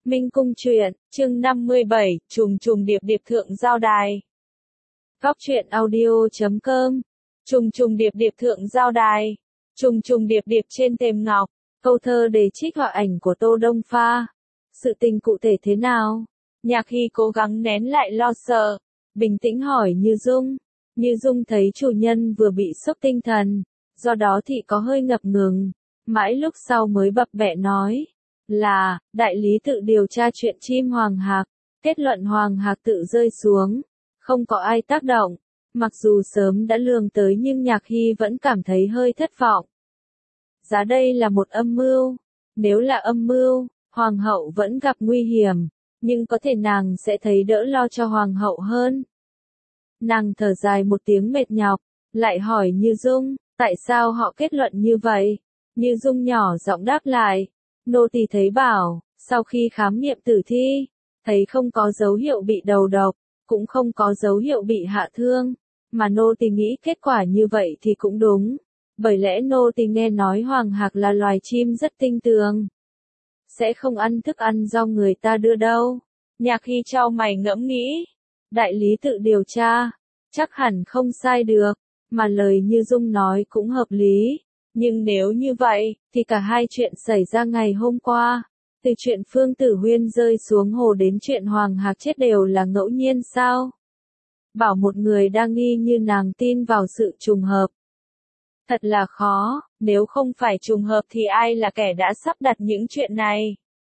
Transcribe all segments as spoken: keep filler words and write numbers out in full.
Minh Cung truyện, chương năm mươi bảy, trùng trùng điệp điệp thượng giao đài. Góc truyện audio chấm com. Trùng trùng điệp điệp thượng giao đài. Trùng trùng điệp điệp trên thềm ngọc. Câu thơ để trích họa ảnh của Tô Đông Pha. Sự tình cụ thể thế nào? Nhạc Hy cố gắng nén lại lo sợ, bình tĩnh hỏi Như Dung. Như Dung thấy chủ nhân vừa bị sốc tinh thần, do đó thì có hơi ngập ngừng, mãi lúc sau mới bập bẹ nói là, đại lý tự điều tra chuyện chim Hoàng Hạc, kết luận Hoàng Hạc tự rơi xuống, không có ai tác động, mặc dù sớm đã lường tới nhưng Nhạc Hy vẫn cảm thấy hơi thất vọng. Giá đây là một âm mưu, nếu là âm mưu, Hoàng hậu vẫn gặp nguy hiểm, nhưng có thể nàng sẽ thấy đỡ lo cho Hoàng hậu hơn. Nàng thở dài một tiếng mệt nhọc, lại hỏi Như Dung, tại sao họ kết luận như vậy? Như Dung nhỏ giọng đáp lại, nô tỳ thấy bảo, sau khi khám nghiệm tử thi, thấy không có dấu hiệu bị đầu độc, cũng không có dấu hiệu bị hạ thương, mà nô tỳ nghĩ kết quả như vậy thì cũng đúng, bởi lẽ nô tỳ nghe nói Hoàng Hạc là loài chim rất tinh tường, sẽ không ăn thức ăn do người ta đưa đâu. Nhạc Hy chau mày ngẫm nghĩ, đại lý tự điều tra, chắc hẳn không sai được, mà lời Như Dung nói cũng hợp lý. Nhưng nếu như vậy, thì cả hai chuyện xảy ra ngày hôm qua, từ chuyện Phương Tử Huyên rơi xuống hồ đến chuyện Hoàng Hạc chết đều là ngẫu nhiên sao? Bảo một người đang nghi như nàng tin vào sự trùng hợp. Thật là khó, nếu không phải trùng hợp thì ai là kẻ đã sắp đặt những chuyện này?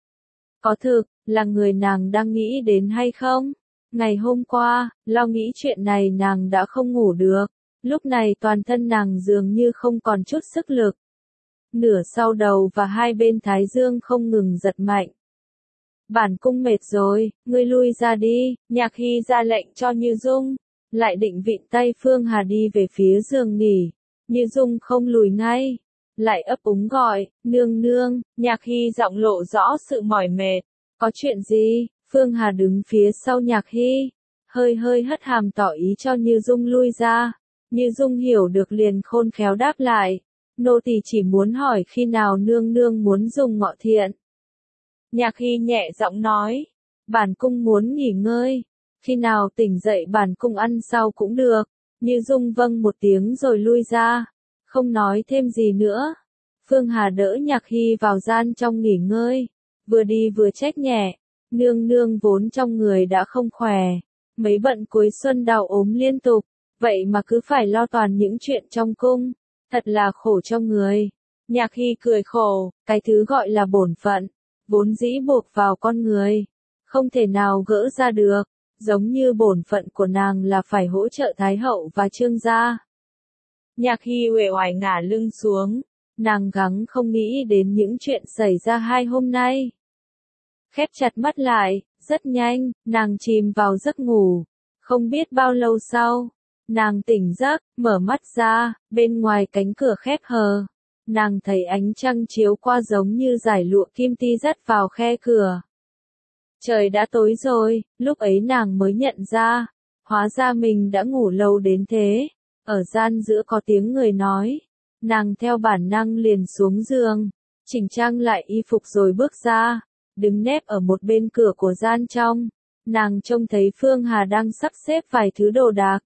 Có thực, là người nàng đang nghĩ đến hay không? Ngày hôm qua, lo nghĩ chuyện này nàng đã không ngủ được. Lúc này toàn thân nàng dường như không còn chút sức lực. Nửa sau đầu và hai bên thái dương không ngừng giật mạnh. Bản cung mệt rồi, ngươi lui ra đi, Nhạc Hy ra lệnh cho Như Dung, lại định vịn tay Phương Hà đi về phía giường nghỉ. Như Dung không lùi ngay, lại ấp úng gọi, nương nương, Nhạc Hy giọng lộ rõ sự mỏi mệt. Có chuyện gì? Phương Hà đứng phía sau Nhạc Hy, hơi hơi hất hàm tỏ ý cho Như Dung lui ra. Như Dung hiểu được liền khôn khéo đáp lại, nô tỳ chỉ muốn hỏi khi nào nương nương muốn dùng ngọ thiện. Nhạc Hy nhẹ giọng nói, bản cung muốn nghỉ ngơi, khi nào tỉnh dậy bản cung ăn sau cũng được. Như Dung vâng một tiếng rồi lui ra, không nói thêm gì nữa. Phương Hà đỡ Nhạc Hy vào gian trong nghỉ ngơi, vừa đi vừa trách nhẹ, nương nương vốn trong người đã không khỏe, mấy bận cuối xuân đau ốm liên tục. Vậy mà cứ phải lo toàn những chuyện trong cung, thật là khổ cho người. Nhạc Hy cười khổ, cái thứ gọi là bổn phận, vốn dĩ buộc vào con người, không thể nào gỡ ra được, giống như bổn phận của nàng là phải hỗ trợ Thái hậu và Trương gia. Nhạc Hy uể oải ngả lưng xuống, nàng gắng không nghĩ đến những chuyện xảy ra hai hôm nay. Khép chặt mắt lại, rất nhanh, nàng chìm vào giấc ngủ, không biết bao lâu sau. Nàng tỉnh giấc, mở mắt ra, bên ngoài cánh cửa khép hờ. Nàng thấy ánh trăng chiếu qua giống như dải lụa kim ti dắt vào khe cửa. Trời đã tối rồi, lúc ấy nàng mới nhận ra, hóa ra mình đã ngủ lâu đến thế. Ở gian giữa có tiếng người nói, nàng theo bản năng liền xuống giường, chỉnh trang lại y phục rồi bước ra, đứng nép ở một bên cửa của gian trong. Nàng trông thấy Phương Hà đang sắp xếp vài thứ đồ đạc.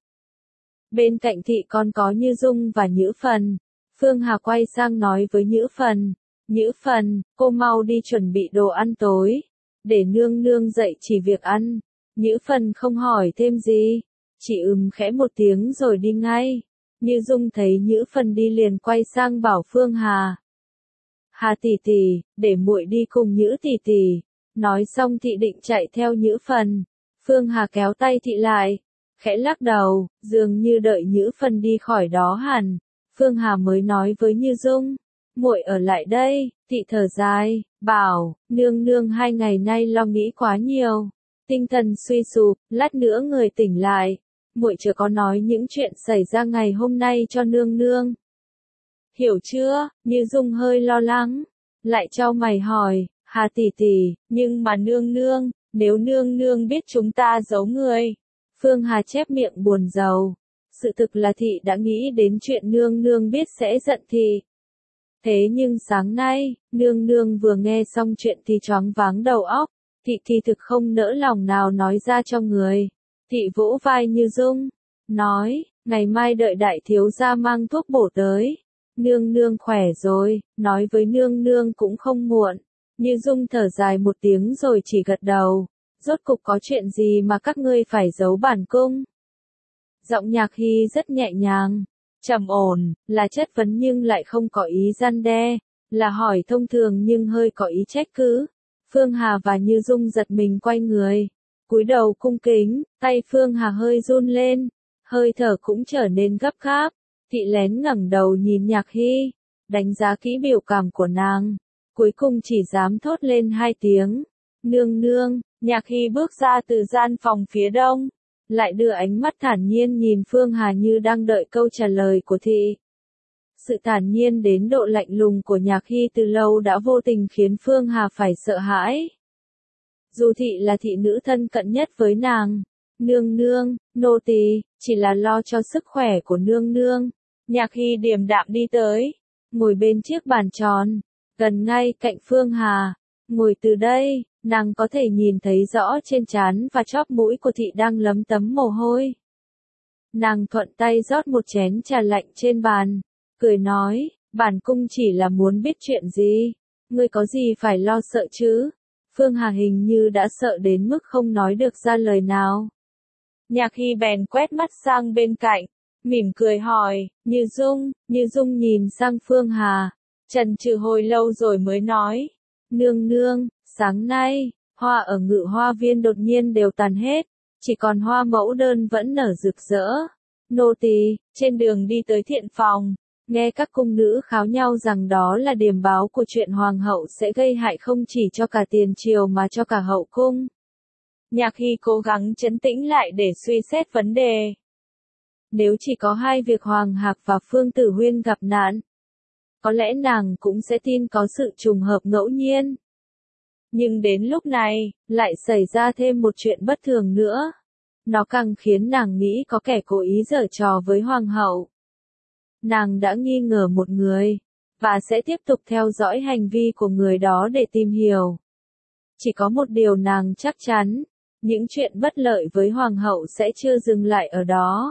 Bên cạnh thị còn có Như Dung và Nhữ Phần. Phương Hà quay sang nói với Nhữ Phần, Nhữ Phần, cô mau đi chuẩn bị đồ ăn tối, để nương nương dậy chỉ việc ăn. Nhữ Phần không hỏi thêm gì, chỉ ừm khẽ một tiếng rồi đi ngay. Như Dung thấy Nhữ Phần đi liền quay sang bảo Phương Hà, Hà tỷ tỷ, để muội đi cùng Nhữ tỷ tỷ. Nói xong thị định chạy theo Nhữ Phần. Phương Hà kéo tay thị lại, khẽ lắc đầu, dường như đợi Nhữ Phần đi khỏi đó hẳn. Phương Hà mới nói với Như Dung, muội ở lại đây. Thị thở dài, bảo, nương nương hai ngày nay lo nghĩ quá nhiều, tinh thần suy sụp, lát nữa người tỉnh lại, muội chưa có nói những chuyện xảy ra ngày hôm nay cho nương nương. Hiểu chưa? Như Dung hơi lo lắng, lại chau mày hỏi, Hà tỷ tỷ, nhưng mà nương nương, nếu nương nương biết chúng ta giấu người. Phương Hà chép miệng buồn rầu. Sự thực là thị đã nghĩ đến chuyện nương nương biết sẽ giận thị. Thế nhưng sáng nay, nương nương vừa nghe xong chuyện thì choáng váng đầu óc, Thị kỳ thực không nỡ lòng nào nói ra cho người. Thị vỗ vai Như Dung, nói, ngày mai đợi đại thiếu gia mang thuốc bổ tới. Nương nương khỏe rồi, nói với nương nương cũng không muộn. Như Dung thở dài một tiếng rồi chỉ gật đầu. Rốt cục có chuyện gì mà các ngươi phải giấu bản cung? Giọng Nhạc Hy rất nhẹ nhàng, trầm ổn, là chất vấn nhưng lại không có ý gian đe, là hỏi thông thường nhưng hơi có ý trách cứ. Phương Hà và Như Dung giật mình quay người, cúi đầu cung kính, tay Phương Hà hơi run lên, hơi thở cũng trở nên gấp gáp. Thị lén ngẩng đầu nhìn Nhạc Hy, đánh giá kỹ biểu cảm của nàng, cuối cùng chỉ dám thốt lên hai tiếng, nương nương. Nhạc Hy bước ra từ gian phòng phía đông, lại đưa ánh mắt thản nhiên nhìn Phương Hà như đang đợi câu trả lời của thị. Sự thản nhiên đến độ lạnh lùng của Nhạc Hy từ lâu đã vô tình khiến Phương Hà phải sợ hãi. Dù thị là thị nữ thân cận nhất với nàng, nương nương, nô tỳ chỉ là lo cho sức khỏe của nương nương. Nhạc Hy điềm đạm đi tới, ngồi bên chiếc bàn tròn, gần ngay cạnh Phương Hà. Ngồi từ đây, nàng có thể nhìn thấy rõ trên trán và chóp mũi của thị đang lấm tấm mồ hôi. Nàng thuận tay rót một chén trà lạnh trên bàn, cười nói, bản cung chỉ là muốn biết chuyện gì, ngươi có gì phải lo sợ chứ? Phương Hà hình như đã sợ đến mức không nói được ra lời nào. Nhạc Hy bèn quét mắt sang bên cạnh, mỉm cười hỏi, Như Dung. Như Dung nhìn sang Phương Hà, chần chừ hồi lâu rồi mới nói, nương nương, sáng nay, hoa ở Ngự Hoa Viên đột nhiên đều tàn hết, chỉ còn hoa mẫu đơn vẫn nở rực rỡ. Nô tỳ trên đường đi tới thiện phòng, nghe các cung nữ kháo nhau rằng đó là điềm báo của chuyện hoàng hậu sẽ gây hại không chỉ cho cả tiền triều mà cho cả hậu cung. Nhạc Hy cố gắng trấn tĩnh lại để suy xét vấn đề. Nếu chỉ có hai việc Hoàng Hạc và Phương Tử Huyên gặp nạn, có lẽ nàng cũng sẽ tin có sự trùng hợp ngẫu nhiên. Nhưng đến lúc này, lại xảy ra thêm một chuyện bất thường nữa. Nó càng khiến nàng nghĩ có kẻ cố ý giở trò với Hoàng hậu. Nàng đã nghi ngờ một người, và sẽ tiếp tục theo dõi hành vi của người đó để tìm hiểu. Chỉ có một điều nàng chắc chắn, những chuyện bất lợi với Hoàng hậu sẽ chưa dừng lại ở đó.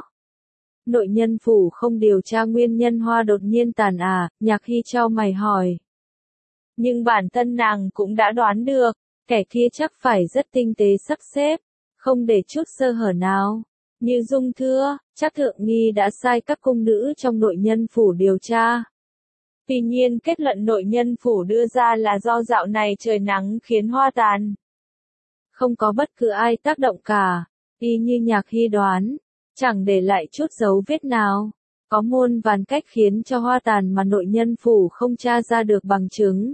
Nội nhân phủ không điều tra nguyên nhân hoa đột nhiên tàn à? Nhạc Hy chau mày hỏi. Nhưng bản thân nàng cũng đã đoán được, kẻ kia chắc phải rất tinh tế sắp xếp, không để chút sơ hở nào. Như Dung thưa, chắc thượng nghi đã sai các cung nữ trong nội nhân phủ điều tra. Tuy nhiên kết luận nội nhân phủ đưa ra là do dạo này trời nắng khiến hoa tàn. Không có bất cứ ai tác động cả, y như Nhạc Hy đoán, chẳng để lại chút dấu vết nào. Có muôn vàn cách khiến cho hoa tàn mà nội nhân phủ không tra ra được bằng chứng.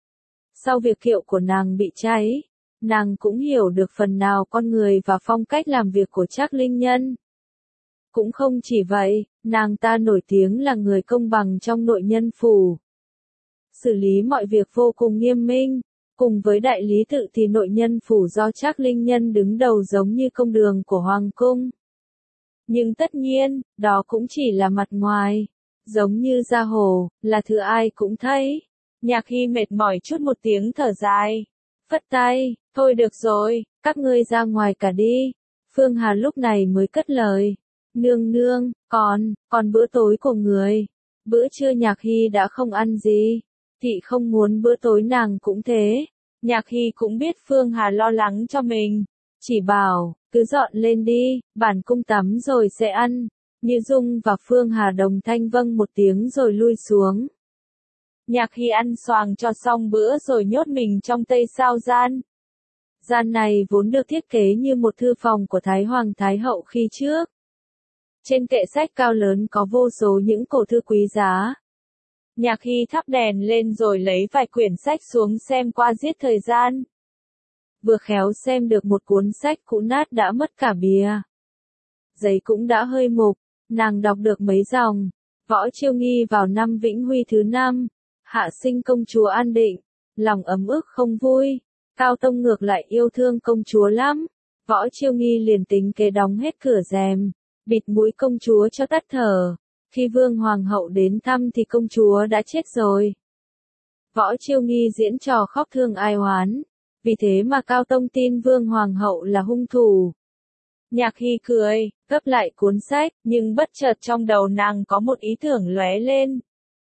Sau việc kiệu của nàng bị cháy, nàng cũng hiểu được phần nào con người và phong cách làm việc của Trác Linh Nhân. Cũng không chỉ vậy, nàng ta nổi tiếng là người công bằng trong nội nhân phủ. Xử lý mọi việc vô cùng nghiêm minh, cùng với đại lý tự thì nội nhân phủ do Trác Linh Nhân đứng đầu giống như công đường của Hoàng cung. Nhưng tất nhiên, đó cũng chỉ là mặt ngoài, giống như da hồ, là thứ ai cũng thấy. Nhạc Hy mệt mỏi chút một tiếng thở dài, phất tay, thôi được rồi, các ngươi ra ngoài cả đi. Phương Hà lúc này mới cất lời, nương nương, còn, còn bữa tối của người. Bữa trưa Nhạc Hy đã không ăn gì, thị không muốn bữa tối nàng cũng thế. Nhạc Hy cũng biết Phương Hà lo lắng cho mình, chỉ bảo, cứ dọn lên đi, bản cung tắm rồi sẽ ăn. Như Dung và Phương Hà đồng thanh vâng một tiếng rồi lui xuống. Nhạc Hy ăn xoàng cho xong bữa rồi nhốt mình trong Tây Sao gian. Gian này vốn được thiết kế như một thư phòng của Thái Hoàng Thái Hậu khi trước. Trên kệ sách cao lớn có vô số những cổ thư quý giá. Nhạc Hy thắp đèn lên rồi lấy vài quyển sách xuống xem qua giết thời gian. Vừa khéo xem được một cuốn sách cũ nát đã mất cả bìa. Giấy cũng đã hơi mục, nàng đọc được mấy dòng. Võ Chiêu Nghi vào năm Vĩnh Huy thứ năm, hạ sinh công chúa An Định, lòng ấm ức không vui. Cao Tông ngược lại yêu thương công chúa lắm. Võ Chiêu Nghi liền tính kế đóng hết cửa rèm, bịt mũi công chúa cho tắt thở. Khi Vương Hoàng hậu đến thăm thì công chúa đã chết rồi. Võ Chiêu Nghi diễn trò khóc thương ai oán, vì thế mà Cao Tông tin Vương Hoàng hậu là hung thủ. Nhạc Hy cười, gấp lại cuốn sách, nhưng bất chợt trong đầu nàng có một ý tưởng lóe lên.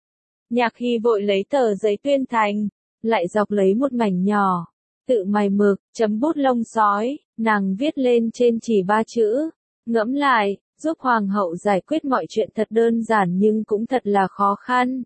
Nhạc Hy vội lấy tờ giấy tuyên thành, lại dọc lấy một mảnh nhỏ, tự mài mực, chấm bút lông sói, nàng viết lên trên chỉ ba chữ, ngẫm lại, giúp Hoàng hậu giải quyết mọi chuyện thật đơn giản nhưng cũng thật là khó khăn.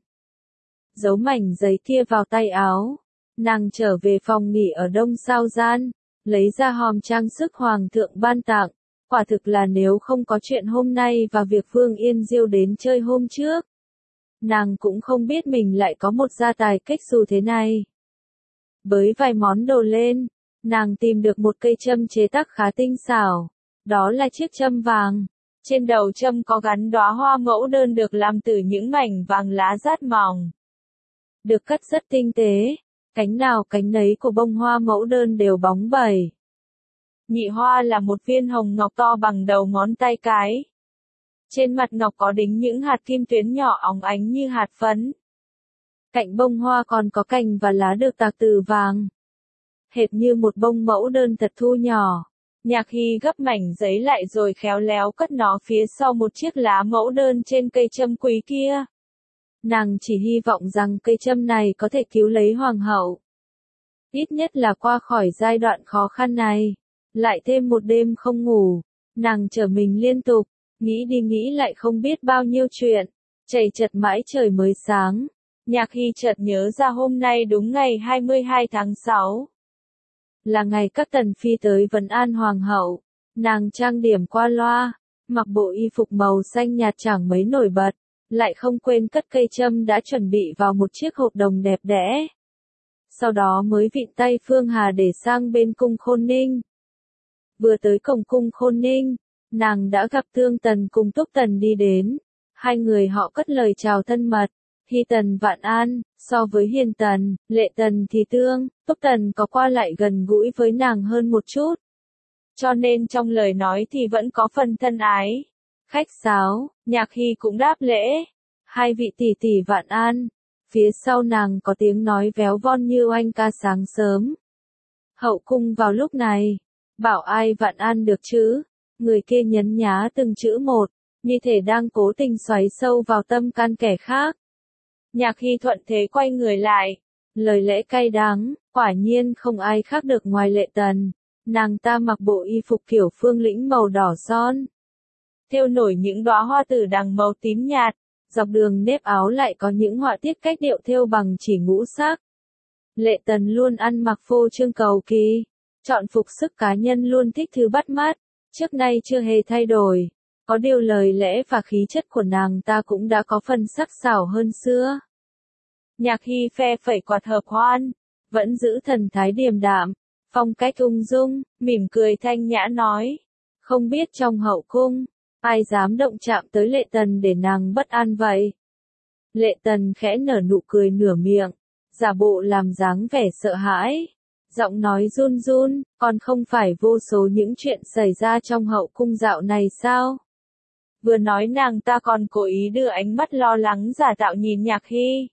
Giấu mảnh giấy kia vào tay áo, nàng trở về phòng nghỉ ở Đông Sao Gian, lấy ra hòm trang sức Hoàng thượng ban tặng. Quả thực là nếu không có chuyện hôm nay và việc Vương Yên Diêu đến chơi hôm trước, nàng cũng không biết mình lại có một gia tài cách xù thế này. Bới vài món đồ lên, nàng tìm được một cây châm chế tác khá tinh xảo, đó là chiếc châm vàng. Trên đầu châm có gắn đóa hoa mẫu đơn được làm từ những mảnh vàng lá rát mỏng. Được cắt rất tinh tế, cánh nào cánh nấy của bông hoa mẫu đơn đều bóng bẩy. Nhị hoa là một viên hồng ngọc to bằng đầu ngón tay cái. Trên mặt ngọc có đính những hạt kim tuyến nhỏ óng ánh như hạt phấn. Cạnh bông hoa còn có cành và lá được tạc từ vàng. Hệt như một bông mẫu đơn thật thu nhỏ. Nhạc Hy gấp mảnh giấy lại rồi khéo léo cất nó phía sau một chiếc lá mẫu đơn trên cây châm quý kia. Nàng chỉ hy vọng rằng cây châm này có thể cứu lấy Hoàng hậu. Ít nhất là qua khỏi giai đoạn khó khăn này. Lại thêm một đêm không ngủ, nàng trở mình liên tục, nghĩ đi nghĩ lại không biết bao nhiêu chuyện, chầy chật mãi trời mới sáng. Nhạc Hy chợt nhớ ra hôm nay đúng ngày hai mươi hai tháng sáu. Là ngày các tần phi tới vấn an Hoàng hậu, nàng trang điểm qua loa, mặc bộ y phục màu xanh nhạt chẳng mấy nổi bật, lại không quên cất cây châm đã chuẩn bị vào một chiếc hộp đồng đẹp đẽ. Sau đó mới vịn tay Phương Hà để sang bên cung Khôn Ninh. Vừa tới cổng cung Khôn Ninh, nàng đã gặp Thương Tần cùng Túc Tần đi đến. Hai người họ cất lời chào thân mật. Hy Tần vạn an, so với Hiền Tần, Lệ Tần thì Tương, Túc Tần có qua lại gần gũi với nàng hơn một chút. Cho nên trong lời nói thì vẫn có phần thân ái. Khách sáo, Nhạc Hy cũng đáp lễ. Hai vị tỷ tỷ vạn an. Phía sau nàng có tiếng nói véo von như oanh ca sáng sớm. Hậu cung vào lúc này. Bảo ai vạn an được chứ? Người kia nhấn nhá từng chữ một, như thể đang cố tình xoáy sâu vào tâm can kẻ khác. Nhạc Hy thuận thế quay người lại. Lời lẽ cay đắng, quả nhiên không ai khác được ngoài Lệ Tần. Nàng ta mặc bộ y phục kiểu phương lĩnh màu đỏ son. Thêu nổi những đóa hoa tử đằng màu tím nhạt. Dọc đường nếp áo lại có những họa tiết cách điệu thêu bằng chỉ ngũ sắc. Lệ Tần luôn ăn mặc phô trương cầu kỳ. Chọn phục sức cá nhân luôn thích thứ bắt mắt, trước nay chưa hề thay đổi. Có điều lời lẽ và khí chất của nàng ta cũng đã có phần sắc sảo hơn xưa. Nhạc Hy phe phẩy quạt hợp hoan, vẫn giữ thần thái điềm đạm, phong cách ung dung, mỉm cười thanh nhã nói. Không biết trong hậu cung, ai dám động chạm tới Lệ Tần để nàng bất an vậy? Lệ Tần khẽ nở nụ cười nửa miệng, giả bộ làm dáng vẻ sợ hãi. Giọng nói run run, còn không phải vô số những chuyện xảy ra trong hậu cung dạo này sao? Vừa nói nàng ta còn cố ý đưa ánh mắt lo lắng giả tạo nhìn Nhạc Hy.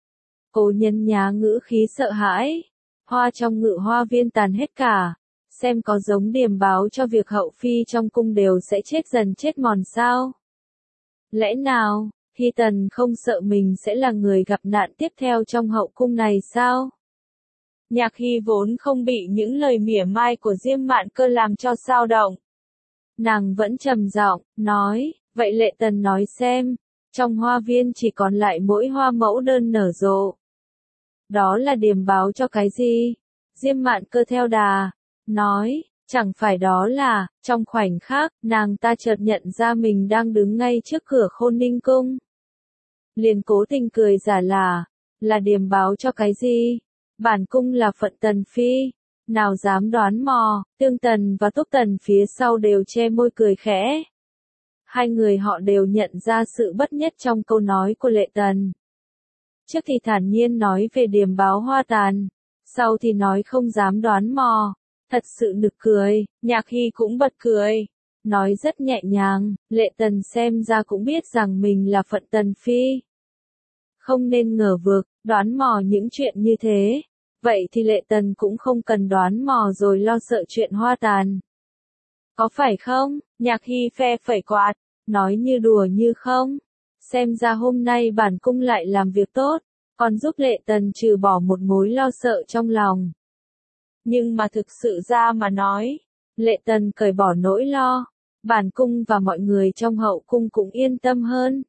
Cô nhân nhá ngữ khí sợ hãi. Hoa trong ngự hoa viên tàn hết cả. Xem có giống điềm báo cho việc hậu phi trong cung đều sẽ chết dần chết mòn sao? Lẽ nào, Hy Tần không sợ mình sẽ là người gặp nạn tiếp theo trong hậu cung này sao? Nhạc Hy vốn không bị những lời mỉa mai của Diêm Mạn Cơ làm cho xao động. Nàng vẫn trầm giọng, nói, vậy Lệ Tần nói xem, trong hoa viên chỉ còn lại mỗi hoa mẫu đơn nở rộ. Đó là điềm báo cho cái gì? Diêm Mạn Cơ theo đà, nói, chẳng phải đó là, trong khoảnh khắc, nàng ta chợt nhận ra mình đang đứng ngay trước cửa Khôn Ninh cung. Liền cố tình cười giả là, là điềm báo cho cái gì? Bản cung là phận Tần Phi, nào dám đoán mò. Tương Tần và Túc Tần phía sau đều che môi cười khẽ. Hai người họ đều nhận ra sự bất nhất trong câu nói của Lệ Tần. Trước thì thản nhiên nói về điềm báo hoa tàn, sau thì nói không dám đoán mò. Thật sự nực cười, Nhạc Hy cũng bật cười. Nói rất nhẹ nhàng, Lệ Tần xem ra cũng biết rằng mình là phận Tần Phi. Không nên ngờ vực, đoán mò những chuyện như thế. vậy thì Lệ Tần cũng không cần đoán mò rồi lo sợ chuyện hoa tàn. Có phải không? Nhạc Hy phe phẩy quạt, nói như đùa như không. Xem ra hôm nay bản cung lại làm việc tốt, còn giúp Lệ Tần trừ bỏ một mối lo sợ trong lòng. Nhưng mà thực sự ra mà nói, Lệ Tần cởi bỏ nỗi lo, bản cung và mọi người trong hậu cung cũng yên tâm hơn.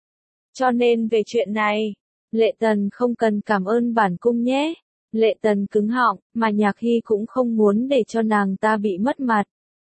Cho nên về chuyện này, Lệ Tần không cần cảm ơn bản cung nhé. Lệ Tần cứng họng, mà Nhạc Hy cũng không muốn để cho nàng ta bị mất mặt.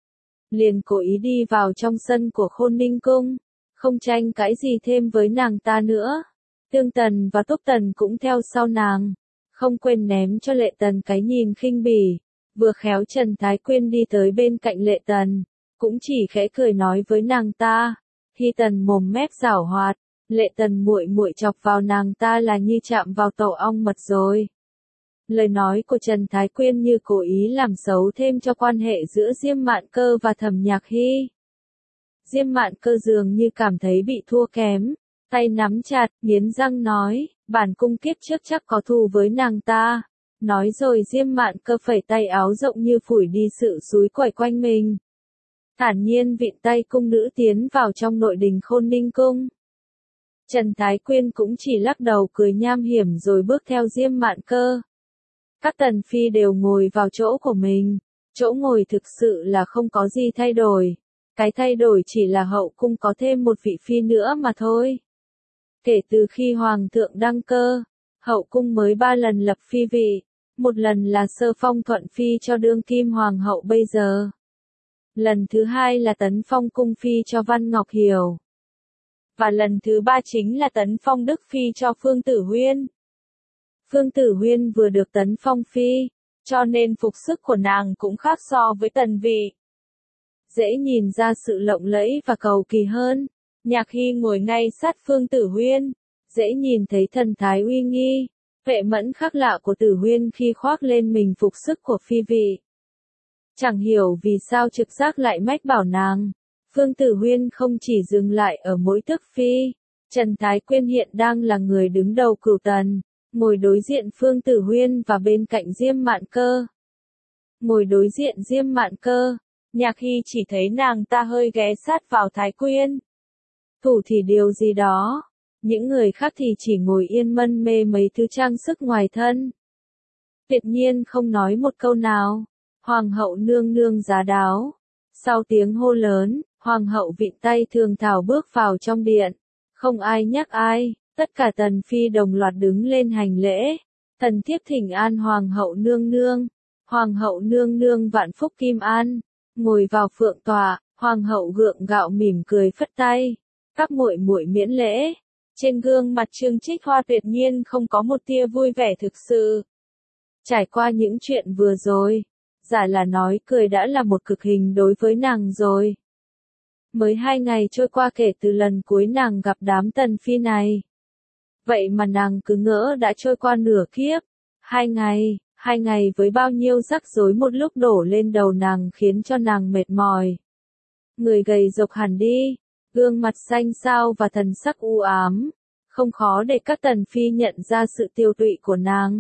Liền cố ý đi vào trong sân của Khôn Ninh Cung, không tranh cãi gì thêm với nàng ta nữa. Tương Tần và Túc Tần cũng theo sau nàng, không quên ném cho Lệ Tần cái nhìn khinh bỉ. Vừa khéo Trần Thái Quyên đi tới bên cạnh Lệ Tần, cũng chỉ khẽ cười nói với nàng ta. Hy Tần mồm mép giảo hoạt, Lệ Tần muội muội chọc vào nàng ta là như chạm vào tổ ong mật rồi. Lời nói của Trần Thái Quyên như cố ý làm xấu thêm cho quan hệ giữa Diêm Mạn Cơ và Thẩm Nhạc Hy. Diêm Mạn Cơ dường như cảm thấy bị thua kém, tay nắm chặt, nghiến răng nói, bản cung kiếp trước chắc có thù với nàng ta. Nói rồi Diêm Mạn Cơ phẩy tay áo rộng như phủi đi sự xúi quẩy quanh mình. Thản nhiên vịn tay cung nữ tiến vào trong nội đình Khôn Ninh Cung. Trần Thái Quyên cũng chỉ lắc đầu cười nham hiểm rồi bước theo Diêm Mạn Cơ. Các tần phi đều ngồi vào chỗ của mình, chỗ ngồi thực sự là không có gì thay đổi. Cái thay đổi chỉ là hậu cung có thêm một vị phi nữa mà thôi. Kể từ khi Hoàng thượng đăng cơ, hậu cung mới ba lần lập phi vị, một lần là sơ phong thuận phi cho đương kim hoàng hậu bây giờ. Lần thứ hai là tấn phong cung phi cho Văn Ngọc Hiểu. Và lần thứ ba chính là tấn phong đức phi cho Phương Tử Huyên. Phương Tử Huyên vừa được tấn phong phi, cho nên phục sức của nàng cũng khác so với tần vị. Dễ nhìn ra sự lộng lẫy và cầu kỳ hơn. Nhạc Hy ngồi ngay sát Phương Tử Huyên, dễ nhìn thấy thần thái uy nghi, vệ mẫn khác lạ của Tử Huyên khi khoác lên mình phục sức của phi vị. Chẳng hiểu vì sao trực giác lại mách bảo nàng, Phương Tử Huyên không chỉ dừng lại ở mỗi tước phi. Trần Thái Quyên hiện đang là người đứng đầu cửu tần, ngồi đối diện Phương Tử Huyên và bên cạnh Diêm Mạn Cơ. Ngồi đối diện Diêm Mạn Cơ, Nhạc Hy chỉ thấy nàng ta hơi ghé sát vào Thái Quyên. Thủ thì điều gì đó, những người khác thì chỉ ngồi yên mân mê mấy thứ trang sức ngoài thân. Tuyệt nhiên không nói một câu nào. Hoàng hậu nương nương giá đáo. Sau tiếng hô lớn, hoàng hậu vịn tay thường thảo bước vào trong điện. Không ai nhắc ai, tất cả tần phi đồng loạt đứng lên hành lễ. Thần thiếp thỉnh an hoàng hậu nương nương. Hoàng hậu nương nương vạn phúc kim an. Ngồi vào phượng tọa, hoàng hậu gượng gạo mỉm cười phất tay. Các muội muội miễn lễ. Trên gương mặt Trương Trích Hoa tuyệt nhiên không có một tia vui vẻ thực sự. Trải qua những chuyện vừa rồi, giả là nói cười đã là một cực hình đối với nàng rồi. Mới hai ngày trôi qua kể từ lần cuối nàng gặp đám tần phi này. Vậy mà nàng cứ ngỡ đã trôi qua nửa kiếp. Hai ngày, hai ngày với bao nhiêu rắc rối một lúc đổ lên đầu nàng khiến cho nàng mệt mỏi. Người gầy rộc hẳn đi, gương mặt xanh xao và thần sắc u ám, không khó để các tần phi nhận ra sự tiêu tụy của nàng.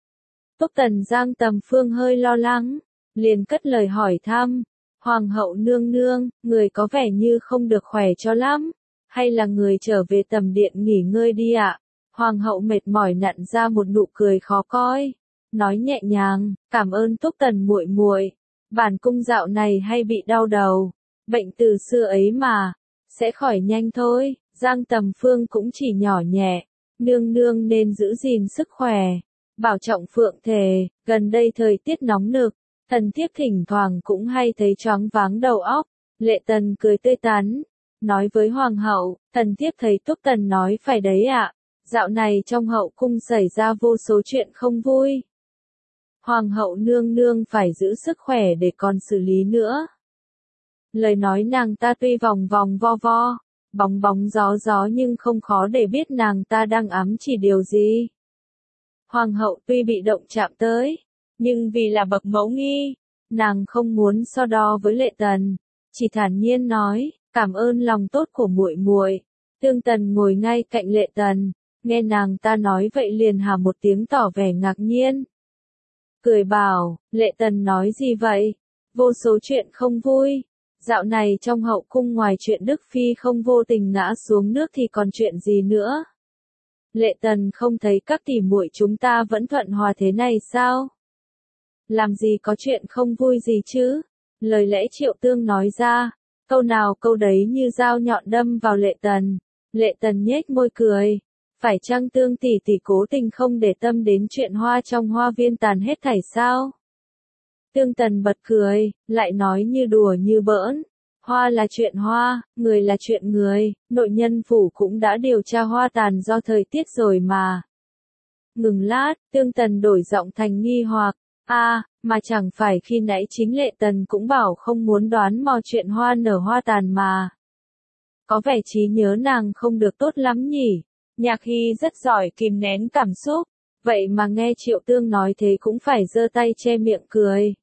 Túc Tần Giang Tầm Phương hơi lo lắng, liền cất lời hỏi thăm, Hoàng hậu nương nương, người có vẻ như không được khỏe cho lắm, hay là người trở về tầm điện nghỉ ngơi đi ạ? Hoàng hậu mệt mỏi nặn ra một nụ cười khó coi, nói nhẹ nhàng, cảm ơn Túc Tần muội muội, bản cung dạo này hay bị đau đầu, bệnh từ xưa ấy mà, sẽ khỏi nhanh thôi. Giang Tầm Phương cũng chỉ nhỏ nhẹ, nương nương nên giữ gìn sức khỏe, bảo trọng phượng thể, gần đây thời tiết nóng nực, thần thiếp thỉnh thoảng cũng hay thấy choáng váng đầu óc. Lệ Tần cười tươi tắn, nói với hoàng hậu, thần thiếp thấy Túc Tần nói phải đấy ạ, dạo này trong hậu cung xảy ra vô số chuyện không vui. Hoàng hậu nương nương phải giữ sức khỏe để còn xử lý nữa. Lời nói nàng ta tuy vòng vòng vo vo, bóng bóng gió gió nhưng không khó để biết nàng ta đang ám chỉ điều gì. Hoàng hậu tuy bị động chạm tới, nhưng vì là bậc mẫu nghi, nàng không muốn so đo với Lệ Tần, chỉ thản nhiên nói, cảm ơn lòng tốt của muội muội. Tương Tần ngồi ngay cạnh Lệ Tần, nghe nàng ta nói vậy liền hả một tiếng tỏ vẻ ngạc nhiên. cười bảo, Lệ Tần nói gì vậy? Vô số chuyện không vui. Dạo này trong hậu cung ngoài chuyện Đức Phi không vô tình ngã xuống nước thì còn chuyện gì nữa? Lệ Tần không thấy các tỷ muội chúng ta vẫn thuận hòa thế này sao? Làm gì có chuyện không vui gì chứ? Lời lẽ Triệu Tương nói ra, câu nào câu đấy như dao nhọn đâm vào Lệ Tần. Lệ Tần nhếch môi cười. Phải chăng Tương tỷ tỷ cố tình không để tâm đến chuyện hoa trong hoa viên tàn hết thảy sao? Tương Tần bật cười, lại nói như đùa như bỡn. Hoa là chuyện hoa, người là chuyện người, nội nhân phủ cũng đã điều tra hoa tàn do thời tiết rồi mà. Ngừng lát, Tương Tần đổi giọng thành nghi hoặc, a, à, mà chẳng phải khi nãy chính Lệ Tần cũng bảo không muốn đoán mò chuyện hoa nở hoa tàn mà. Có vẻ trí nhớ nàng không được tốt lắm nhỉ. Nhạc Hy rất giỏi kìm nén cảm xúc, vậy mà nghe Triệu Tương nói thế cũng phải giơ tay che miệng cười.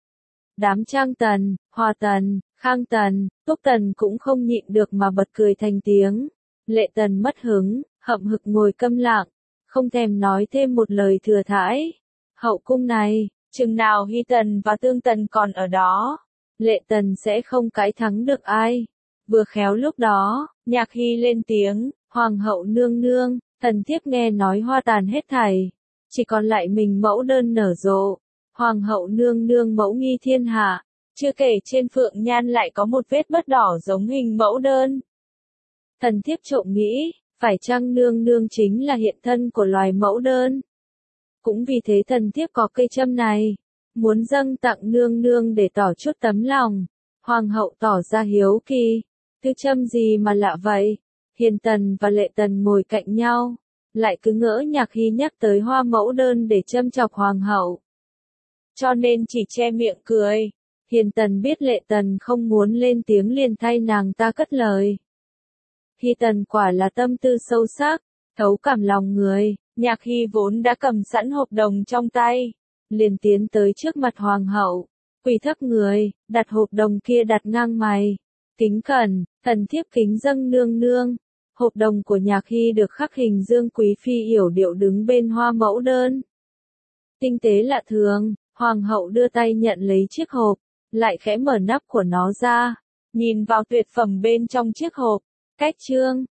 Đám Trang Tần, Hòa Tần, Khang Tần, Túc Tần cũng không nhịn được mà bật cười thành tiếng. Lệ Tần mất hứng, hậm hực ngồi câm lặng, không thèm nói thêm một lời thừa thãi. Hậu cung này, chừng nào Hy Tần và Tương Tần còn ở đó, Lệ Tần sẽ không cãi thắng được ai. Vừa khéo lúc đó, Nhạc Hy lên tiếng, Hoàng hậu nương nương, thần thiếp nghe nói hoa tàn hết thảy, chỉ còn lại mình mẫu đơn nở rộ. Hoàng hậu nương nương mẫu nghi thiên hạ, chưa kể trên phượng nhan lại có một vết bớt đỏ giống hình mẫu đơn. Thần thiếp trộm nghĩ, phải chăng nương nương chính là hiện thân của loài mẫu đơn? Cũng vì thế thần thiếp có cây châm này, muốn dâng tặng nương nương để tỏ chút tấm lòng. Hoàng hậu tỏ ra hiếu kỳ, thứ châm gì mà lạ vậy? Hiền Tần và Lệ Tần ngồi cạnh nhau, lại cứ ngỡ Nhạc Hy nhắc tới hoa mẫu đơn để châm chọc hoàng hậu. Cho nên chỉ che miệng cười. Hiền Tần biết Lệ Tần không muốn lên tiếng liền thay nàng ta cất lời. Hy Tần quả là tâm tư sâu sắc, thấu cảm lòng người. Nhạc Hy vốn đã cầm sẵn hộp đồng trong tay, liền tiến tới trước mặt hoàng hậu, quỳ thấp người, đặt hộp đồng kia đặt ngang mày. Kính cẩn, thần thiếp kính dâng nương nương. Hộp đồng của Nhạc Hy được khắc hình Dương Quý Phi yểu điệu đứng bên hoa mẫu đơn. Tinh tế lạ thường, hoàng hậu đưa tay nhận lấy chiếc hộp, lại khẽ mở nắp của nó ra, nhìn vào tuyệt phẩm bên trong chiếc hộp. Cách chương